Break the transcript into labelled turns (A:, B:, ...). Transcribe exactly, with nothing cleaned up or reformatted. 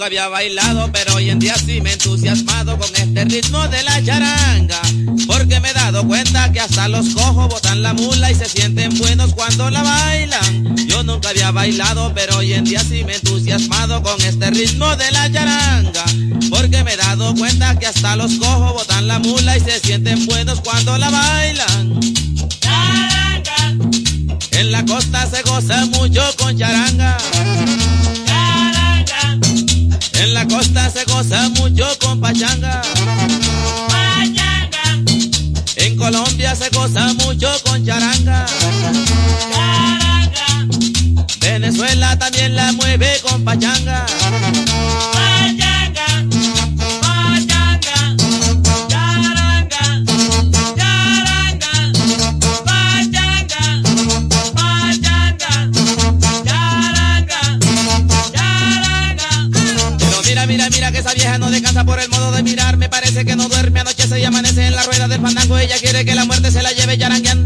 A: nunca había bailado, pero hoy en día sí me he entusiasmado con este ritmo de la charanga, porque me he dado cuenta que hasta los cojos botan la mula y se sienten buenos cuando la bailan. Yo nunca había bailado, pero hoy en día sí me he entusiasmado con este ritmo de la charanga, porque me he dado cuenta que hasta los cojos botan la mula y se sienten buenos cuando la bailan.
B: Charanga.
A: En la costa se goza mucho con charanga. En la costa se goza mucho con pachanga.
B: Pachanga.
A: En Colombia se goza mucho con charanga.
B: Charanga.
A: Venezuela también la mueve con pachanga.
B: Pachanga. Pachanga. Charanga. Charanga. Pachanga. Pachanga. Charanga. Charanga.
A: Pero mira, mira, mira que esa vieja no descansa por el modo de mirar. Me parece que no duerme, anochece y amanece en la rueda del fandango. Ella quiere que la muerte se la lleve charangueando.